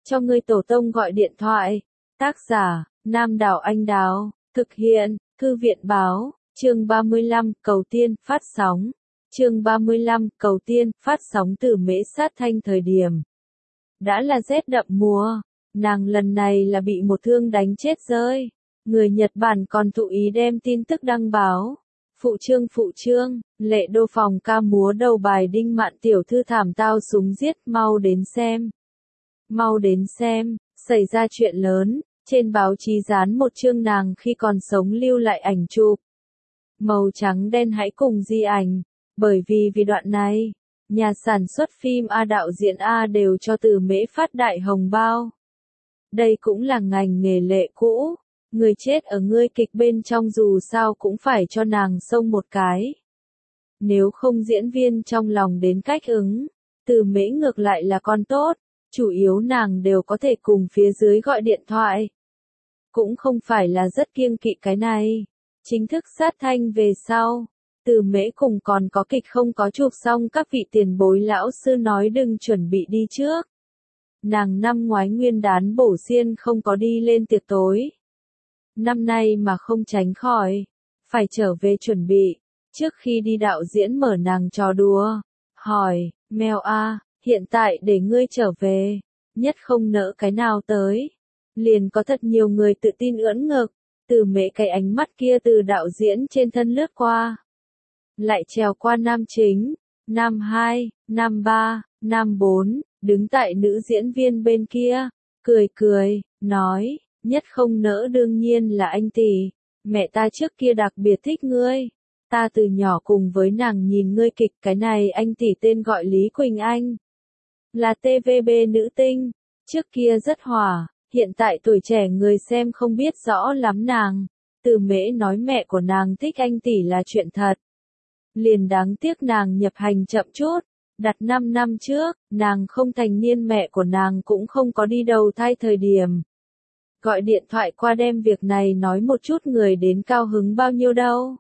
cho ngươi tổ tông gọi điện thoại. Tác giả, Nam Đảo Anh Đào, thực hiện, Thư viện Báo, chương 35, Cầu Tiên, phát sóng. Chương 35, Cầu Tiên, phát sóng từ Mễ Sát Thanh. Thời điểm đã là rét đậm mùa, nàng lần này là bị một thương đánh chết rơi. Người Nhật Bản còn thụ ý đem tin tức đăng báo. Phụ trương, Lệ Đô phòng ca múa đầu bài Đinh Mạn tiểu thư thảm tao súng giết, mau đến xem. Mau đến xem, xảy ra chuyện lớn, trên báo chí dán một chương nàng khi còn sống lưu lại ảnh chụp. Màu trắng đen hãy cùng di ảnh, bởi vì đoạn này, nhà sản xuất phim A đạo diễn A đều cho Từ Mễ phát đại hồng bao. Đây cũng là ngành nghề lệ cũ, người chết ở ngươi kịch bên trong dù sao cũng phải cho nàng xông một cái. Nếu không diễn viên trong lòng đến cách ứng, Từ Mễ ngược lại là con tốt, chủ yếu nàng đều có thể cùng phía dưới gọi điện thoại. Cũng không phải là rất kiêng kỵ cái này. Chính thức sát thanh về sau, Từ Mễ cùng còn có kịch không có chụp xong các vị tiền bối lão sư nói đừng chuẩn bị đi trước. Nàng năm ngoái nguyên đán bổ xiên không có đi lên tiệc tối. Năm nay mà không tránh khỏi, phải trở về chuẩn bị. Trước khi đi đạo diễn mở nàng trò đùa, hỏi, Mèo A, hiện tại để ngươi trở về, nhất không nỡ cái nào tới. Liền có thật nhiều người tự tin ưỡn ngực, Từ Mễ cái ánh mắt kia từ đạo diễn trên thân lướt qua. Lại trèo qua nam chính, nam 2, nam 3, nam 4, đứng tại nữ diễn viên bên kia, cười, nói, nhất không nỡ đương nhiên là anh tỷ, mẹ ta trước kia đặc biệt thích ngươi. Ta từ nhỏ cùng với nàng nhìn ngươi kịch, cái này anh tỷ tên gọi Lý Quỳnh Anh. Là TVB nữ tinh, trước kia rất hỏa, hiện tại tuổi trẻ người xem không biết rõ lắm nàng. Từ Mễ nói mẹ của nàng thích anh tỷ là chuyện thật. Liền đáng tiếc nàng nhập hành chậm chút, đặt 5 năm trước, nàng không thành niên mẹ của nàng cũng không có đi đầu thai thời điểm. Gọi điện thoại qua đem việc này nói một chút người đến cao hứng bao nhiêu đâu.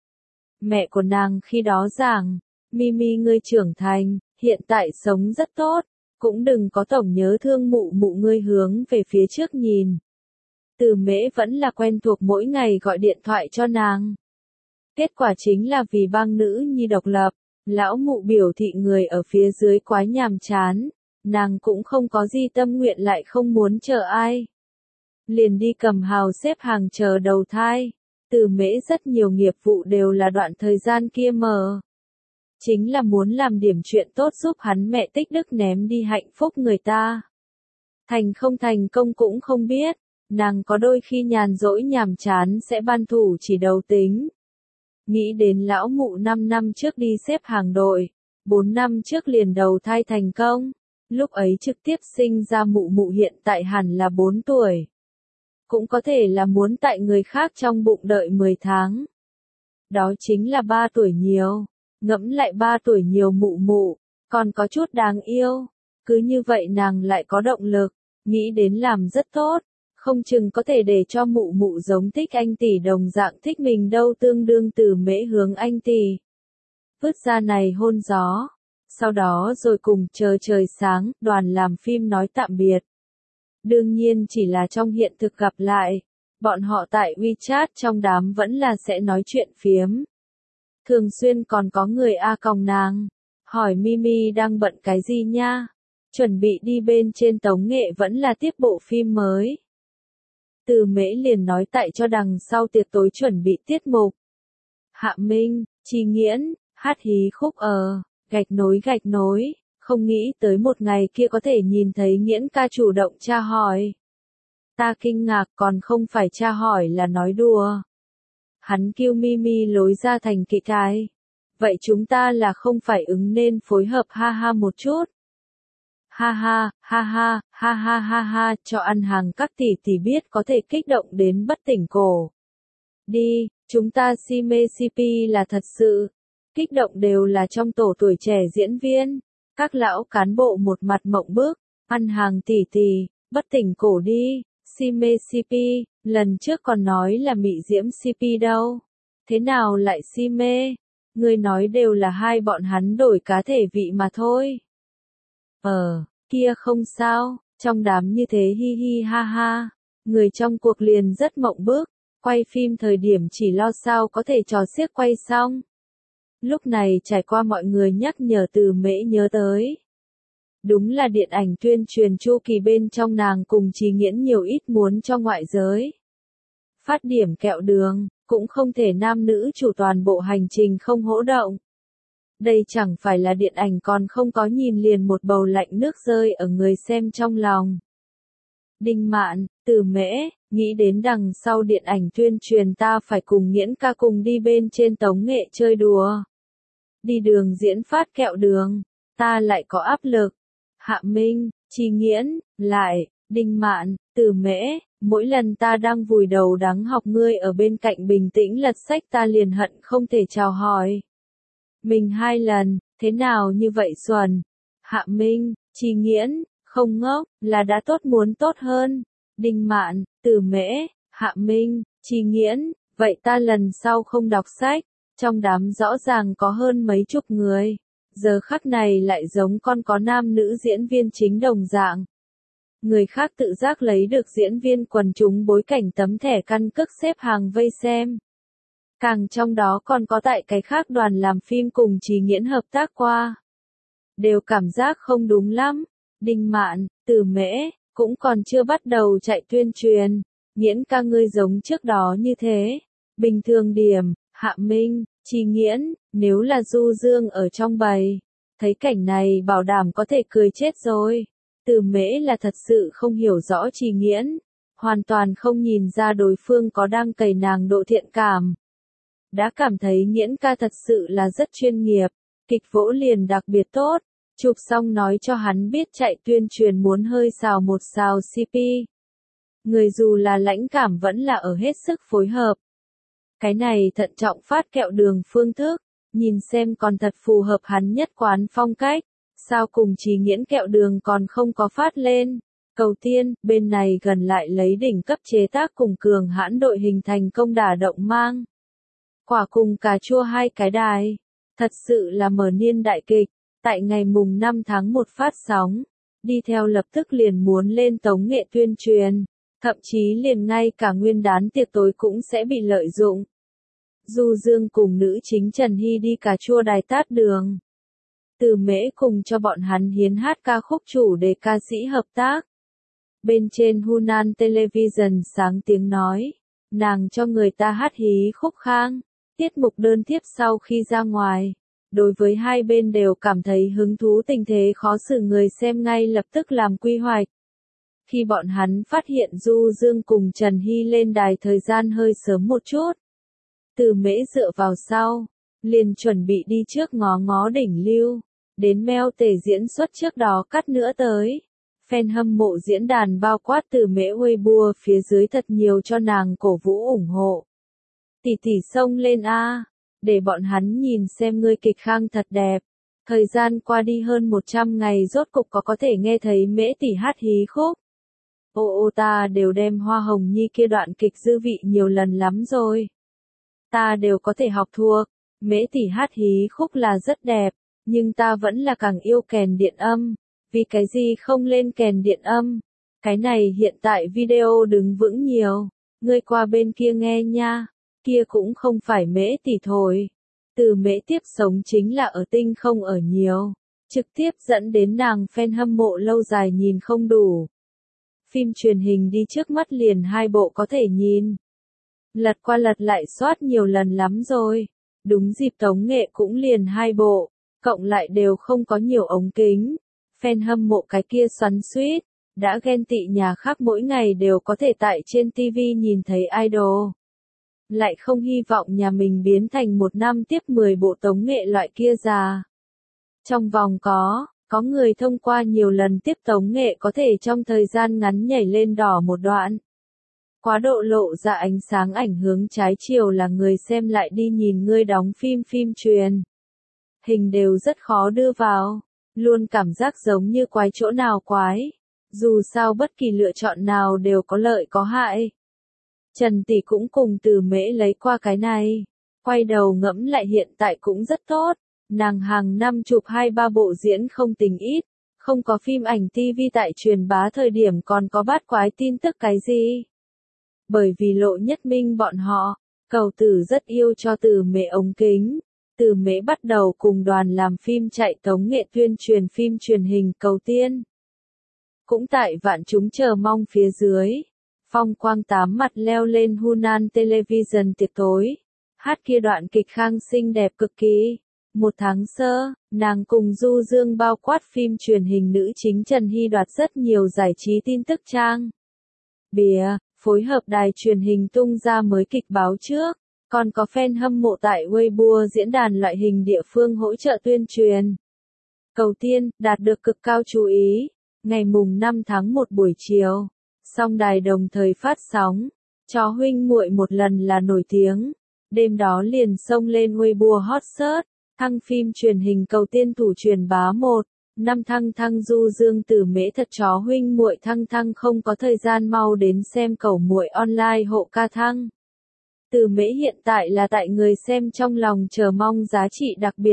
Mẹ của nàng khi đó giảng, Mimi ngươi trưởng thành, hiện tại sống rất tốt, cũng đừng có tổng nhớ thương mụ mụ ngươi hướng về phía trước nhìn. Từ Mễ vẫn là quen thuộc mỗi ngày gọi điện thoại cho nàng. Kết quả chính là vì bang nữ nhi độc lập, lão mụ biểu thị người ở phía dưới quá nhàm chán, nàng cũng không có gì tâm nguyện lại không muốn chờ ai. Liền đi cầm hào xếp hàng chờ đầu thai. Từ Mễ rất nhiều nghiệp vụ đều là đoạn thời gian kia mở. Chính là muốn làm điểm chuyện tốt giúp hắn mẹ tích đức ném đi hạnh phúc người ta. Thành không thành công cũng không biết, nàng có đôi khi nhàn rỗi nhàm chán sẽ ban thủ chỉ đầu tính. Nghĩ đến lão mụ 5 năm trước đi xếp hàng đội, 4 năm trước liền đầu thai thành công, lúc ấy trực tiếp sinh ra mụ mụ hiện tại hẳn là 4 tuổi. Cũng có thể là muốn tại người khác trong bụng đợi 10 tháng. Đó chính là 3 tuổi nhiều, ngẫm lại 3 tuổi nhiều mụ mụ, còn có chút đáng yêu. Cứ như vậy nàng lại có động lực, nghĩ đến làm rất tốt, không chừng có thể để cho mụ mụ giống thích anh tỷ đồng dạng thích mình đâu. Tương đương Từ Mễ hướng anh tỷ vứt ra này hôn gió. Sau đó rồi cùng chờ trời sáng, đoàn làm phim nói tạm biệt. Đương nhiên chỉ là trong hiện thực gặp lại, bọn họ tại WeChat trong đám vẫn là sẽ nói chuyện phiếm. Thường xuyên còn có người A còng nàng, hỏi Mimi đang bận cái gì nha, chuẩn bị đi bên trên tống nghệ vẫn là tiếp bộ phim mới. Từ Mễ liền nói tại cho đằng sau tiệc tối chuẩn bị tiết mục. Hạ Minh, Chi Nghiễn, hát hí khúc gạch nối. Không nghĩ tới một ngày kia có thể nhìn thấy Nghiễn ca chủ động tra hỏi. Ta kinh ngạc, còn không phải tra hỏi là nói đùa. Hắn kêu Mimi lối ra thành kịch cái. Vậy chúng ta là không phải ứng nên phối hợp ha ha một chút. Ha, cho ăn hàng các tỷ tỷ biết có thể kích động đến bất tỉnh cổ. Đi, chúng ta si mê CP là thật sự. Kích động đều là trong tổ tuổi trẻ diễn viên. Các lão cán bộ một mặt mộng bức, ăn hàng tỷ tỷ, bất tỉnh cổ đi, si mê CP, lần trước còn nói là mị diễm CP đâu. Thế nào lại si mê? Người nói đều là hai bọn hắn đổi cá thể vị mà thôi. Kia không sao, Trong đám như thế hi hi ha ha, người trong cuộc liền rất mộng bức, quay phim thời điểm chỉ lo sao có thể trò xiếc quay xong. Lúc này trải qua mọi người nhắc nhở Từ Mễ nhớ tới. Đúng là điện ảnh tuyên truyền chu kỳ bên trong nàng cùng Trì Nghiễn nhiều ít muốn cho ngoại giới. Phát điểm kẹo đường, cũng không thể nam nữ chủ toàn bộ hành trình không hỗ động. Đây chẳng phải là điện ảnh còn không có nhìn liền một bầu lạnh nước rơi ở người xem trong lòng. Đinh Mạn, Từ Mễ, nghĩ đến đằng sau điện ảnh tuyên truyền ta phải cùng Nghiễn ca cùng đi bên trên tống nghệ chơi đùa. Đi đường diễn phát kẹo đường, ta lại có áp lực. Hạ Minh, Trì Nghiễn, lại, Đinh Mạn, Từ Mễ, mỗi lần ta đang vùi đầu đắng học ngươi ở bên cạnh bình tĩnh lật sách ta liền hận không thể chào hỏi. Mình 2 lần, thế nào như vậy xuẩn? Hạ Minh, Trì Nghiễn, không ngốc, là đã tốt muốn tốt hơn. Đinh Mạn, Từ Mễ, Hạ Minh, Trì Nghiễn, vậy ta lần sau không đọc sách. Trong đám rõ ràng có hơn mấy chục người. Giờ khắc này lại giống con có nam nữ diễn viên chính đồng dạng. Người khác tự giác lấy được diễn viên quần chúng bối cảnh tấm thẻ căn cước xếp hàng vây xem. Càng trong đó còn có tại cái khác đoàn làm phim cùng Trì Nghiễn hợp tác qua. Đều cảm giác không đúng lắm. Đinh Mạn, Từ Mễ, cũng còn chưa bắt đầu chạy tuyên truyền. Nghiễn ca ngươi giống trước đó như thế. Bình thường điểm, Hạ Minh, Trì Nghiễn, nếu là Du Dương ở trong bầy. Thấy cảnh này bảo đảm có thể cười chết rồi. Từ Mễ là thật sự không hiểu rõ Trì Nghiễn. Hoàn toàn không nhìn ra đối phương có đang cày nàng độ thiện cảm. Đã cảm thấy Nghiễn ca thật sự là rất chuyên nghiệp. Kịch vỗ liền đặc biệt tốt. Chụp xong nói cho hắn biết chạy tuyên truyền muốn hơi xào một xào CP. Người dù là lãnh cảm vẫn là ở hết sức phối hợp. Cái này thận trọng phát kẹo đường phương thức, nhìn xem còn thật phù hợp hắn nhất quán phong cách. Sao cùng Trì Nghiễn kẹo đường còn không có phát lên. Cầu Tiên, bên này gần lại lấy đỉnh cấp chế tác cùng cường hãn đội hình thành công đả động mang. Quả cùng cà chua 2 cái đài. Thật sự là mở niên đại kịch. Tại ngày mùng 5 tháng 1 phát sóng. Đi theo lập tức liền muốn lên tống nghệ tuyên truyền. Thậm chí liền ngay cả nguyên đán tiệc tối cũng sẽ bị lợi dụng. Du Dương cùng nữ chính Trần Hy đi cà chua đài tát đường. Từ Mễ cùng cho bọn hắn hiến hát ca khúc chủ đề ca sĩ hợp tác. Bên trên Hunan Television sáng tiếng nói, nàng cho người ta hát hí khúc khang, tiết mục đơn tiếp sau khi ra ngoài. Đối với hai bên đều cảm thấy hứng thú tình thế khó xử người xem ngay lập tức làm quy hoạch. Khi bọn hắn phát hiện Du Dương cùng Trần Hy lên đài thời gian hơi sớm một chút. Từ Mễ dựa vào sau, liền chuẩn bị đi trước ngó ngó đỉnh lưu, đến meo tể diễn xuất trước đó cắt nữa tới. Fan hâm mộ diễn đàn bao quát Từ Mễ Weibo phía dưới thật nhiều cho nàng cổ vũ ủng hộ. Tỷ tỷ xông lên a, để bọn hắn nhìn xem ngươi kịch khang thật đẹp. Thời gian qua đi hơn 100 ngày rốt cục có thể nghe thấy Mễ tỷ hát hí khúc. Ô ta đều đem Hoa Hồng Nhi kia đoạn kịch dư vị nhiều lần lắm rồi. Ta đều có thể học thuộc. Mễ tỷ hát hí khúc là rất đẹp, nhưng ta vẫn là càng yêu kèn điện âm. Vì cái gì không lên kèn điện âm? Cái này hiện tại video đứng vững nhiều. Ngươi qua bên kia nghe nha. Kia cũng không phải Mễ tỷ thổi. Từ Mễ tiếp sống chính là ở tinh không ở nhiều. Trực tiếp dẫn đến nàng fan hâm mộ lâu dài nhìn không đủ. Phim truyền hình đi trước mắt liền 2 bộ có thể nhìn. Lật qua lật lại soát nhiều lần lắm rồi. Đúng dịp tống nghệ cũng liền 2 bộ. Cộng lại đều không có nhiều ống kính. Fan hâm mộ cái kia xoắn xuýt, đã ghen tị nhà khác mỗi ngày đều có thể tại trên TV nhìn thấy idol. Lại không hy vọng nhà mình biến thành một năm tiếp 10 bộ tống nghệ loại kia già. Trong vòng có người thông qua nhiều lần tiếp tống nghệ có thể trong thời gian ngắn nhảy lên đỏ một đoạn. Quá độ lộ ra ánh sáng ảnh hướng trái chiều là người xem lại đi nhìn ngươi đóng phim truyền. Hình đều rất khó đưa vào. Luôn cảm giác giống như quái chỗ nào quái. Dù sao bất kỳ lựa chọn nào đều có lợi có hại. Trần tỷ cũng cùng Từ Mễ lấy qua cái này. Quay đầu ngẫm lại hiện tại cũng rất tốt. Nàng hàng năm chụp 2-3 bộ diễn không tính ít. Không có phim ảnh TV tại truyền bá thời điểm còn có bát quái tin tức cái gì. Bởi vì Lộ Nhất Minh bọn họ, Cầu Tử rất yêu cho Từ Mễ ống kính. Từ Mễ bắt đầu cùng đoàn làm phim chạy tống nghệ tuyên truyền phim truyền hình Cầu Tiên. Cũng tại vạn chúng chờ mong phía dưới, Phong Quang tám mặt leo lên Hunan Television tiệc tối. Hát kia đoạn kịch khang xinh đẹp cực kỳ. Một tháng sơ, nàng cùng Du Dương bao quát phim truyền hình nữ chính Trần Hy đoạt rất nhiều giải trí tin tức trang. Bìa, phối hợp đài truyền hình tung ra mới kịch báo trước, còn có fan hâm mộ tại Weibo diễn đàn loại hình địa phương hỗ trợ tuyên truyền. Cầu Tiên, đạt được cực cao chú ý, ngày mùng 5 tháng 1 buổi chiều, song đài đồng thời phát sóng, Chó huynh muội một lần là nổi tiếng, đêm đó liền xông lên Weibo hot search. Thăng phim truyền hình Cầu Tiên thủ truyền bá 1, năm thăng Du Dương Từ Mễ thật chó huynh muội thăng không có thời gian mau đến xem cầu muội online hộ ca thăng. Từ Mễ hiện tại là tại người xem trong lòng chờ mong giá trị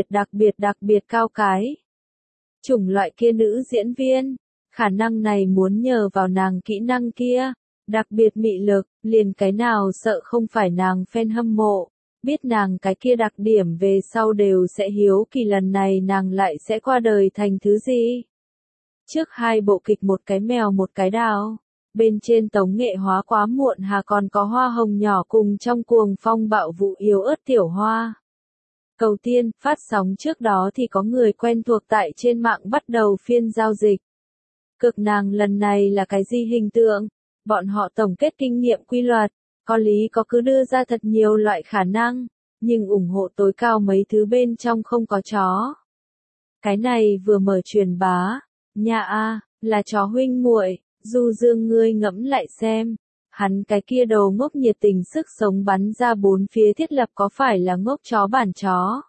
đặc biệt cao cái. Chủng loại kia nữ diễn viên, khả năng này muốn nhờ vào nàng kỹ năng kia, đặc biệt mị lực, liền cái nào sợ không phải nàng fan hâm mộ. Biết nàng cái kia đặc điểm về sau đều sẽ hiếu kỳ lần này nàng lại sẽ qua đời thành thứ gì. Trước 2 bộ kịch một cái mèo một cái đào, bên trên tống nghệ hóa quá muộn hà còn có hoa hồng nhỏ cùng trong cuồng phong bạo vụ yếu ớt tiểu hoa. Cầu Tiên, phát sóng trước đó thì có người quen thuộc tại trên mạng bắt đầu phiên giao dịch. Cực nàng lần này là cái gì hình tượng? Bọn họ tổng kết kinh nghiệm quy luật. Có lý có cứ đưa ra thật nhiều loại khả năng, nhưng ủng hộ tối cao mấy thứ bên trong không có chó. Cái này vừa mở truyền bá, nhà a, là chó huynh muội, Du Dương ngươi ngẫm lại xem, hắn cái kia đầu ngốc nhiệt tình sức sống bắn ra bốn phía thiết lập có phải là ngốc chó bản chó.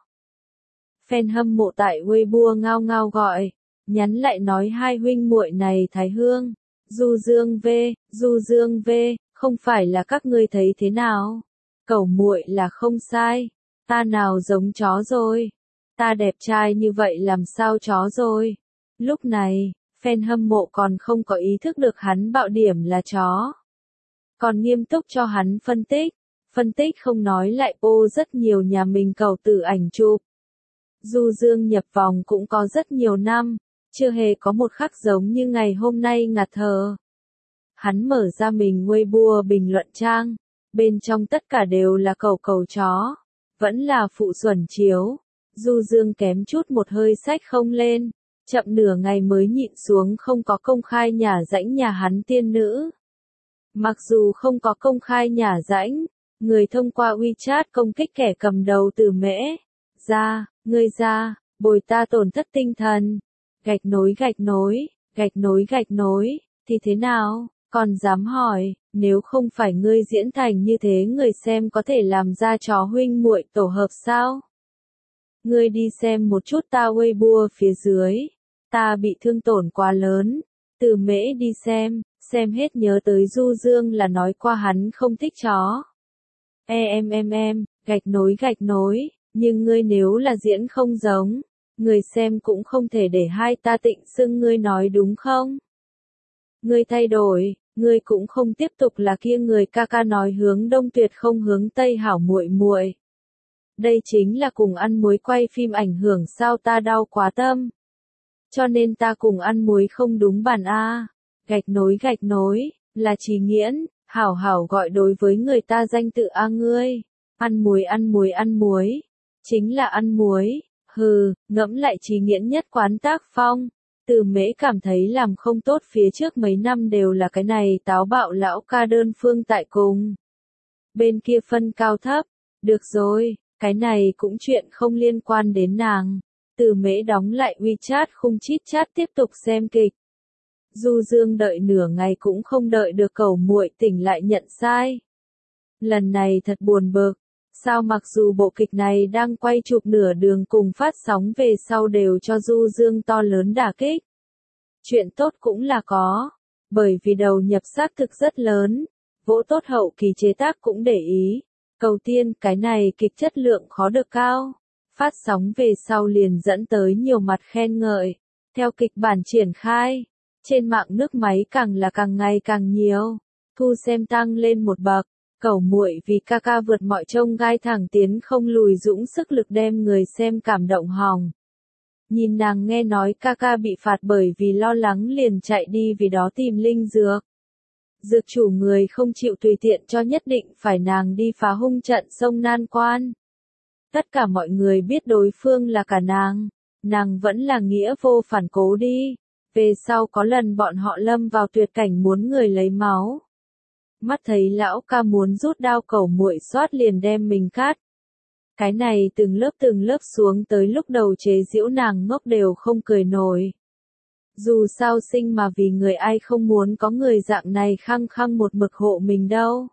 Fan hâm mộ tại Weibo ngao ngao gọi, nhắn lại nói hai huynh muội này Thái Hương, Du Dương V, không phải là các ngươi thấy thế nào? Cẩu muội là không sai, ta nào giống chó rồi? Ta đẹp trai như vậy làm sao chó rồi? Lúc này, fan hâm mộ còn không có ý thức được hắn bạo điểm là chó. Còn nghiêm túc cho hắn phân tích không nói lại ô rất nhiều nhà mình cầu tử ảnh chụp. Du Dương nhập vòng cũng có rất nhiều năm, chưa hề có một khắc giống như ngày hôm nay ngạt thở. Hắn mở ra mình Weibo bình luận trang, bên trong tất cả đều là cầu chó, vẫn là phụ xuẩn chiếu. Du Dương kém chút một hơi sách không lên, chậm nửa ngày mới nhịn xuống không có công khai nhả rãnh nhà hắn tiên nữ. Mặc dù không có công khai nhả rãnh, người thông qua WeChat công kích kẻ cầm đầu Từ Mễ. Ngươi ra, bồi ta tổn thất tinh thần. Gạch nối, thì thế nào? Còn dám hỏi, nếu không phải ngươi diễn thành như thế người xem có thể làm ra chó huynh muội tổ hợp sao? Ngươi đi xem một chút ta Weibo phía dưới, ta bị thương tổn quá lớn. Từ Mễ đi xem hết nhớ tới Du Dương là nói qua hắn không thích chó. Gạch nối, nhưng ngươi nếu là diễn không giống, người xem cũng không thể để hai ta tịnh xưng ngươi nói đúng không? Ngươi thay đổi, ngươi cũng không tiếp tục là kia người ca ca nói hướng đông tuyệt không hướng tây hảo muội muội. Đây chính là cùng ăn muối quay phim ảnh hưởng sao ta đau quá tâm. Cho nên ta cùng ăn muối không đúng bản a. Gạch nối, là Trì Nghiễn, hảo gọi đối với người ta danh tự a ngươi. Ăn muối, chính là ăn muối. Hừ, ngẫm lại Trì Nghiễn nhất quán tác phong. Từ Mễ cảm thấy làm không tốt phía trước mấy năm đều là cái này táo bạo lão ca đơn phương tại cùng. Bên kia phân cao thấp, được rồi, cái này cũng chuyện không liên quan đến nàng. Từ Mễ đóng lại WeChat khung chít chat tiếp tục xem kịch. Du Dương đợi nửa ngày cũng không đợi được cẩu muội tỉnh lại nhận sai. Lần này thật buồn bực. Sao mặc dù bộ kịch này đang quay chụp nửa đường cùng phát sóng về sau đều cho Du Dương to lớn đả kích. Chuyện tốt cũng là có, bởi vì đầu nhập xác thực rất lớn, vỗ tốt hậu kỳ chế tác cũng để ý. Cầu Tiên, cái này kịch chất lượng khó được cao. Phát sóng về sau liền dẫn tới nhiều mặt khen ngợi. Theo kịch bản triển khai, trên mạng nước máy càng là càng ngày càng nhiều, thu xem tăng lên một bậc, cẩu muội vì ca ca vượt mọi chông gai thẳng tiến không lùi dũng sức lực đem người xem cảm động hòng. Nhìn nàng nghe nói ca ca bị phạt bởi vì lo lắng liền chạy đi vì đó tìm linh dược. Dược chủ người không chịu tùy tiện cho nhất định phải nàng đi phá hung trận sông Nan Quan. Tất cả mọi người biết đối phương là cả nàng vẫn là nghĩa vô phản cố đi. Về sau có lần bọn họ lâm vào tuyệt cảnh muốn người lấy máu. Mắt thấy lão ca muốn rút đao cẩu muội xoát liền đem mình cắt. Cái này từng lớp xuống tới lúc đầu chế giễu nàng ngốc đều không cười nổi. Dù sao sinh mà vì người ai không muốn có người dạng này khăng khăng một mực hộ mình đâu.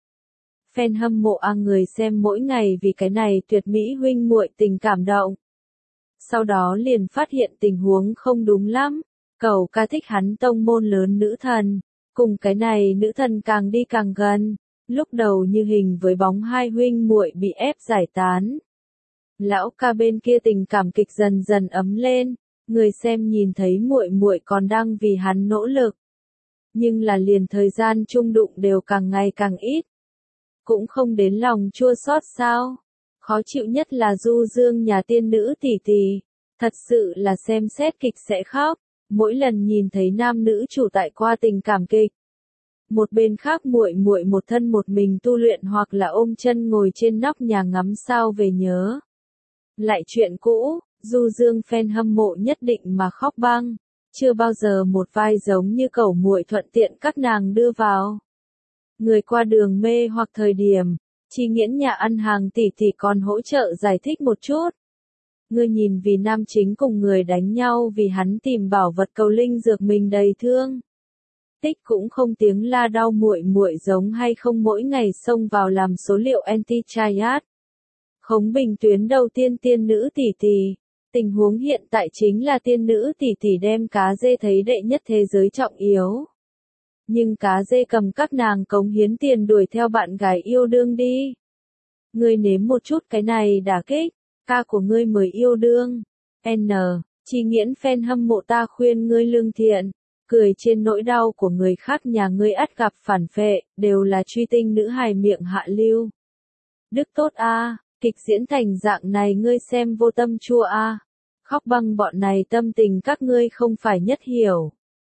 Fan hâm mộ người xem mỗi ngày vì cái này tuyệt mỹ huynh muội tình cảm động. Sau đó liền phát hiện tình huống không đúng lắm, cẩu ca thích hắn tông môn lớn nữ thần, cùng cái này nữ thần càng đi càng gần, lúc đầu như hình với bóng hai huynh muội bị ép giải tán. Lão ca bên kia tình cảm kịch dần dần ấm lên, người xem nhìn thấy muội muội còn đang vì hắn nỗ lực. Nhưng là liền thời gian chung đụng đều càng ngày càng ít. Cũng không đến lòng chua xót sao. Khó chịu nhất là Du Dương nhà tiên nữ tỷ tỷ. Thật sự là xem xét kịch sẽ khóc. Mỗi lần nhìn thấy nam nữ chủ tại qua tình cảm kịch. Một bên khác muội muội một thân một mình tu luyện hoặc là ôm chân ngồi trên nóc nhà ngắm sao về nhớ. Lại chuyện cũ, Du Dương fan hâm mộ nhất định mà khóc băng. Chưa bao giờ một vai giống như cẩu muội thuận tiện các nàng đưa vào. Người qua đường mê hoặc thời điểm, Chi Nghiễn nhà ăn hàng tỷ tỷ còn hỗ trợ giải thích một chút. Ngươi nhìn vì nam chính cùng người đánh nhau vì hắn tìm bảo vật cầu linh dược mình đầy thương. Tích cũng không tiếng la đau muội muội giống hay không mỗi ngày xông vào làm số liệu anti-triad. Khống Bình tuyến đầu tiên tiên nữ tỷ tỷ. Tình huống hiện tại chính là tiên nữ tỷ tỷ đem cá dê thấy đệ nhất thế giới trọng yếu. Nhưng cá dê cầm các nàng cống hiến tiền đuổi theo bạn gái yêu đương đi. Ngươi nếm một chút cái này đả kích, ca của ngươi mới yêu đương. N. Chi Nghiễn fan hâm mộ ta khuyên ngươi lương thiện, cười trên nỗi đau của người khác nhà ngươi ắt gặp phản phệ, đều là truy tinh nữ hài miệng hạ lưu. Đức tốt a, kịch diễn thành dạng này ngươi xem vô tâm chua a. Khóc băng bọn này tâm tình các ngươi không phải nhất hiểu.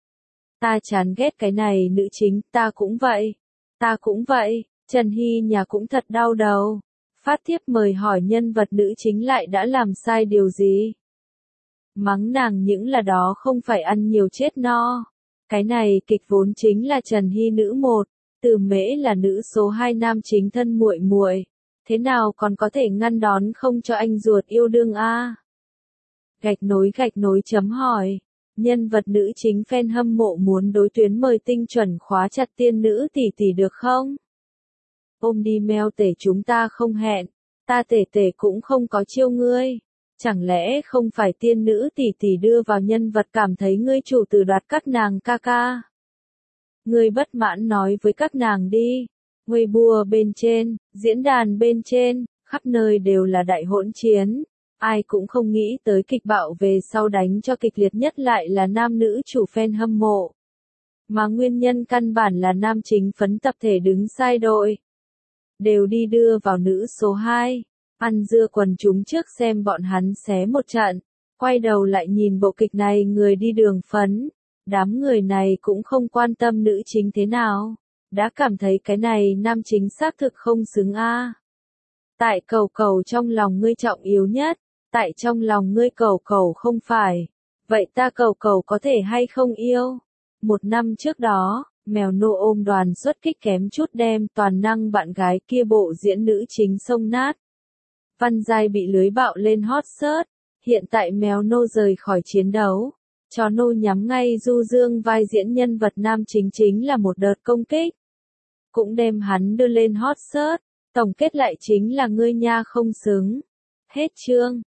Ta chán ghét cái này nữ chính, ta cũng vậy, Trần Hy nhà cũng thật đau đầu. Phát thiếp mời hỏi nhân vật nữ chính lại đã làm sai điều gì? Mắng nàng những là đó không phải ăn nhiều chết no. Cái này kịch vốn chính là Trần Hy nữ 1, Từ Mễ là nữ số 2 nam chính thân muội muội, thế nào còn có thể ngăn đón không cho anh ruột yêu đương a? Gạch nối chấm hỏi. Nhân vật nữ chính fan hâm mộ muốn đối tuyến mời tinh chuẩn khóa chặt tiên nữ tỷ tỷ được không? Ôm đi meo tể chúng ta không hẹn, ta tể cũng không có chiêu ngươi. Chẳng lẽ không phải tiên nữ tỷ tỷ đưa vào nhân vật cảm thấy ngươi chủ từ đoạt các nàng ca ca? Ngươi bất mãn nói với các nàng đi. Weibo bên trên, diễn đàn bên trên, khắp nơi đều là đại hỗn chiến. Ai cũng không nghĩ tới kịch bạo về sau đánh cho kịch liệt nhất lại là nam nữ chủ fan hâm mộ. Mà nguyên nhân căn bản là nam chính phấn tập thể đứng sai đội. Đều đi đưa vào nữ số 2. Ăn dưa quần chúng trước xem bọn hắn xé một trận. Quay đầu lại nhìn bộ kịch này người đi đường phấn. Đám người này cũng không quan tâm nữ chính thế nào. Đã cảm thấy cái này nam chính xác thực không xứng a. Tại cầu trong lòng ngươi trọng yếu nhất. Tại trong lòng ngươi cầu không phải. Vậy ta cầu có thể hay không yêu? Một năm trước đó, mèo nô ôm đoàn xuất kích kém chút đem toàn năng bạn gái kia bộ diễn nữ chính xông nát. Văn Giai bị lưới bạo lên hot search. Hiện tại mèo nô rời khỏi chiến đấu. Chó nô nhắm ngay Du Dương vai diễn nhân vật nam chính là một đợt công kích. Cũng đem hắn đưa lên hot search. Tổng kết lại chính là ngươi nha không xứng. Hết chương.